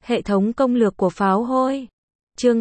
Hệ thống công lược của pháo hôi. Chương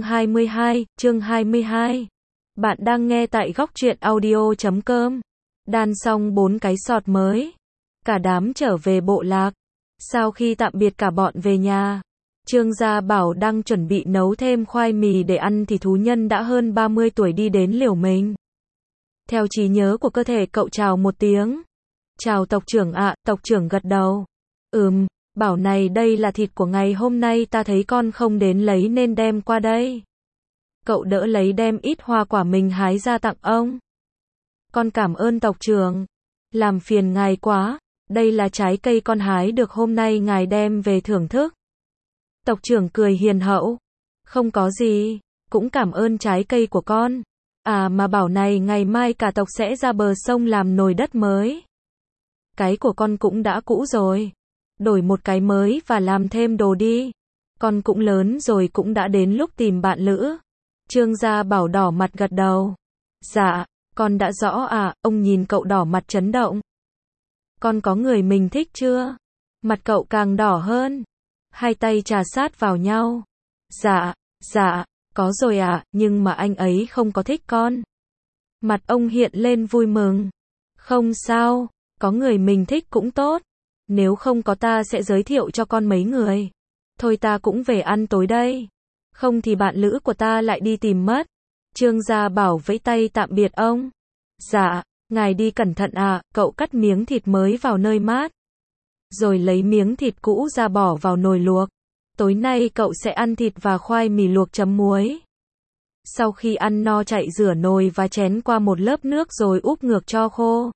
22. Bạn đang nghe tại góc truyện audio.com. Đan xong 4 cái sọt mới. Cả đám trở về bộ lạc. Sau khi tạm biệt cả bọn về nhà, Trương Gia Bảo đang chuẩn bị nấu thêm khoai mì để ăn thì thú nhân đã hơn 30 tuổi đi đến liều mình. Theo trí nhớ của cơ thể cậu chào một tiếng. Chào tộc trưởng ạ, tộc trưởng gật đầu. Bảo này đây là thịt của ngày hôm nay ta thấy con không đến lấy nên đem qua đây. Cậu đỡ lấy đem ít hoa quả mình hái ra tặng ông. Con cảm ơn tộc trưởng. Làm phiền ngài quá, đây là trái cây con hái được hôm nay ngài đem về thưởng thức. Tộc trưởng cười hiền hậu. Không có gì, cũng cảm ơn trái cây của con. À mà bảo này ngày mai cả tộc sẽ ra bờ sông làm nồi đất mới. Cái của con cũng đã cũ rồi. Đổi một cái mới và làm thêm đồ đi. Con cũng lớn rồi cũng đã đến lúc tìm bạn lữ. Trương Gia Bảo đỏ mặt gật đầu. Dạ, con đã rõ à, ông nhìn cậu đỏ mặt chấn động. Con có người mình thích chưa? Mặt cậu càng đỏ hơn. Hai tay chà sát vào nhau. Dạ, có rồi ạ, nhưng mà anh ấy không có thích con. Mặt ông hiện lên vui mừng. Không sao, có người mình thích cũng tốt. Nếu không có ta sẽ giới thiệu cho con mấy người. Thôi ta cũng về ăn tối đây. Không thì bạn lữ của ta lại đi tìm mất. Trương Gia Bảo vẫy tay tạm biệt ông. Dạ, ngài đi cẩn thận ạ, cậu cắt miếng thịt mới vào nơi mát. Rồi lấy miếng thịt cũ ra bỏ vào nồi luộc. Tối nay cậu sẽ ăn thịt và khoai mì luộc chấm muối. Sau khi ăn no chạy rửa nồi và chén qua một lớp nước rồi úp ngược cho khô.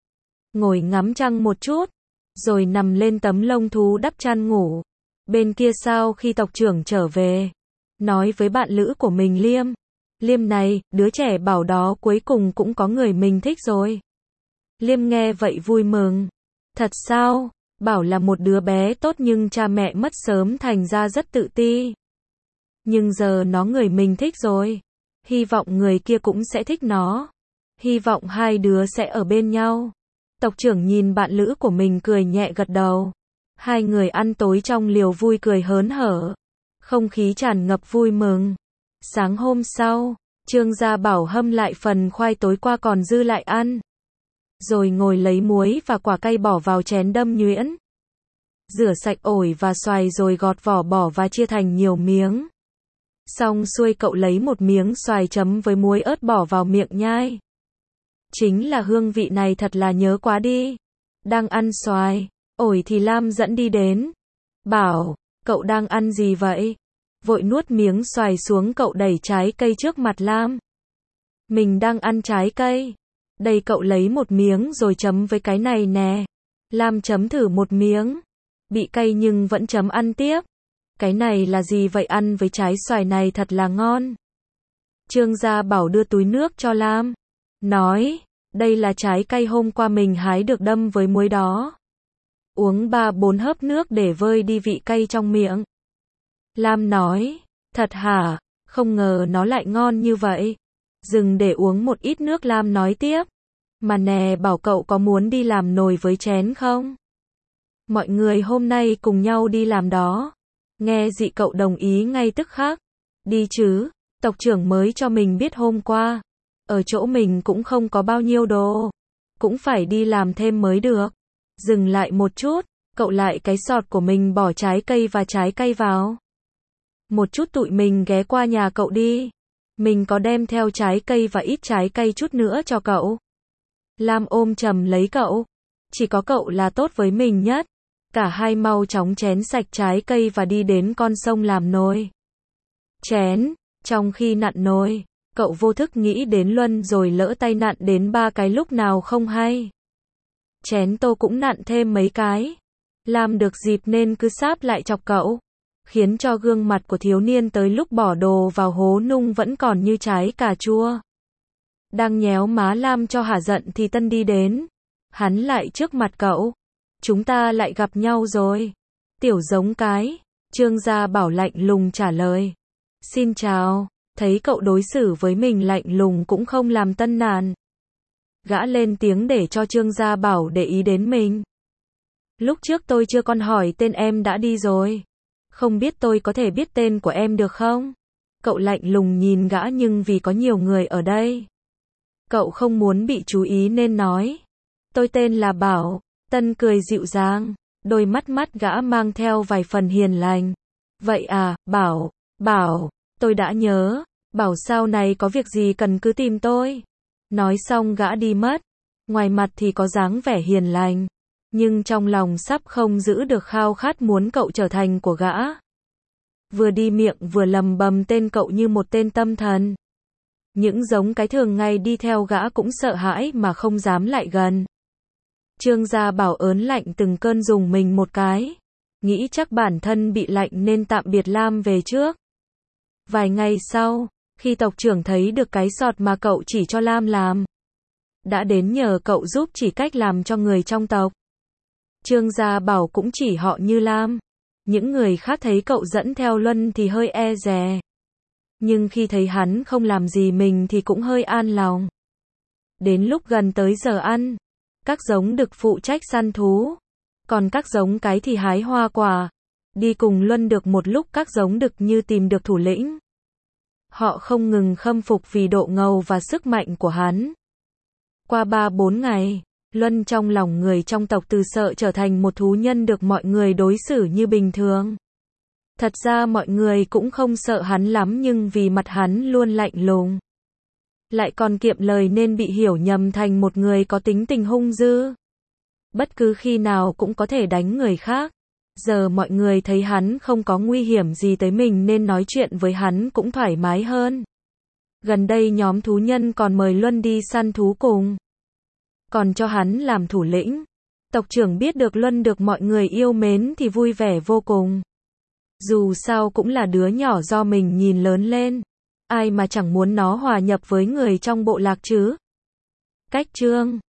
Ngồi ngắm trăng một chút. Rồi nằm lên tấm lông thú đắp chăn ngủ. Bên kia sau khi tộc trưởng trở về, nói với bạn lữ của mình Liêm. Liêm này, đứa trẻ Bảo đó cuối cùng cũng có người mình thích rồi. Liêm nghe vậy vui mừng. Thật sao? Bảo là một đứa bé tốt nhưng cha mẹ mất sớm thành ra rất tự ti. Nhưng giờ nó người mình thích rồi. Hy vọng người kia cũng sẽ thích nó. Hy vọng hai đứa sẽ ở bên nhau. Tộc trưởng nhìn bạn lữ của mình cười nhẹ gật đầu. Hai người ăn tối trong liều vui cười hớn hở. Không khí tràn ngập vui mừng. Sáng hôm sau, Trương Gia Bảo hâm lại phần khoai tối qua còn dư lại ăn. Rồi ngồi lấy muối và quả cay bỏ vào chén đâm nhuyễn. Rửa sạch ổi và xoài rồi gọt vỏ bỏ và chia thành nhiều miếng. Xong xuôi cậu lấy một miếng xoài chấm với muối ớt bỏ vào miệng nhai. Chính là hương vị này thật là nhớ quá đi. Đang ăn xoài, ổi thì Lam dẫn đi đến. Bảo, cậu đang ăn gì vậy? Vội nuốt miếng xoài xuống cậu đẩy trái cây trước mặt Lam. Mình đang ăn trái cây. Đây cậu lấy một miếng rồi chấm với cái này nè. Lam chấm thử một miếng. Bị cay nhưng vẫn chấm ăn tiếp. Cái này là gì vậy, ăn với trái xoài này thật là ngon. Trương Gia Bảo đưa túi nước cho Lam. Nói, đây là trái cây hôm qua mình hái được đâm với muối đó. Uống 3-4 hớp nước để vơi đi vị cay trong miệng. Lam nói, thật hả, không ngờ nó lại ngon như vậy. Dừng để uống một ít nước, Lam nói tiếp. Mà nè, Bảo cậu có muốn đi làm nồi với chén không? Mọi người hôm nay cùng nhau đi làm đó. Nghe dị cậu đồng ý ngay tức khắc. Đi chứ, tộc trưởng mới cho mình biết hôm qua. Ở chỗ mình cũng không có bao nhiêu đồ. Cũng phải đi làm thêm mới được. Dừng lại một chút, cậu lại cái sọt của mình bỏ trái cây và trái cây vào. Một chút tụi mình ghé qua nhà cậu đi. Mình có đem theo trái cây và ít trái cây chút nữa cho cậu. Lam ôm chầm lấy cậu. Chỉ có cậu là tốt với mình nhất. Cả hai mau chóng chén sạch trái cây và đi đến con sông làm nồi. Chén, trong khi nặn nồi, cậu vô thức nghĩ đến Luân rồi lỡ tay nặn đến 3 cái lúc nào không hay. Chén tô cũng nặn thêm mấy cái. Lam được dịp nên cứ sáp lại chọc cậu. Khiến cho gương mặt của thiếu niên tới lúc bỏ đồ vào hố nung vẫn còn như trái cà chua. Đang nhéo má Lam cho hả giận thì Tân đi đến. Hắn lại trước mặt cậu. Chúng ta lại gặp nhau rồi. Tiểu giống cái. Trương Gia Bảo lạnh lùng trả lời. Xin chào. Thấy cậu đối xử với mình lạnh lùng cũng không làm Tân nản. Gã lên tiếng để cho Trương Gia Bảo để ý đến mình. Lúc trước tôi chưa còn hỏi tên em đã đi rồi. Không biết tôi có thể biết tên của em được không? Cậu lạnh lùng nhìn gã nhưng vì có nhiều người ở đây. Cậu không muốn bị chú ý nên nói. Tôi tên là Bảo. Tân cười dịu dàng. Đôi mắt gã mang theo vài phần hiền lành. Vậy à, Bảo, tôi đã nhớ. Bảo sau này có việc gì cần cứ tìm tôi. Nói xong gã đi mất. Ngoài mặt thì có dáng vẻ hiền lành. Nhưng trong lòng sắp không giữ được khao khát muốn cậu trở thành của gã. Vừa đi miệng vừa lầm bầm tên cậu như một tên tâm thần. Những giống cái thường ngày đi theo gã cũng sợ hãi mà không dám lại gần. Trương Gia Bảo ớn lạnh từng cơn dùng mình một cái. Nghĩ chắc bản thân bị lạnh nên tạm biệt Lam về trước. Vài ngày sau, khi tộc trưởng thấy được cái sọt mà cậu chỉ cho Lam làm, đã đến nhờ cậu giúp chỉ cách làm cho người trong tộc. Trương Gia Bảo cũng chỉ họ như Lam. Những người khác thấy cậu dẫn theo Luân thì hơi e dè. Nhưng khi thấy hắn không làm gì mình thì cũng hơi an lòng. Đến lúc gần tới giờ ăn, các giống đực phụ trách săn thú, còn các giống cái thì hái hoa quả. Đi cùng Luân được một lúc các giống đực như tìm được thủ lĩnh. Họ không ngừng khâm phục vì độ ngầu và sức mạnh của hắn. Qua 3-4 ngày, Luân trong lòng người trong tộc từ sợ trở thành một thú nhân được mọi người đối xử như bình thường. Thật ra mọi người cũng không sợ hắn lắm nhưng vì mặt hắn luôn lạnh lùng, lại còn kiệm lời nên bị hiểu nhầm thành một người có tính tình hung dữ. Bất cứ khi nào cũng có thể đánh người khác. Giờ mọi người thấy hắn không có nguy hiểm gì tới mình nên nói chuyện với hắn cũng thoải mái hơn. Gần đây nhóm thú nhân còn mời Luân đi săn thú cùng. Còn cho hắn làm thủ lĩnh. Tộc trưởng biết được Luân được mọi người yêu mến thì vui vẻ vô cùng. Dù sao cũng là đứa nhỏ do mình nhìn lớn lên. Ai mà chẳng muốn nó hòa nhập với người trong bộ lạc chứ. Cách chương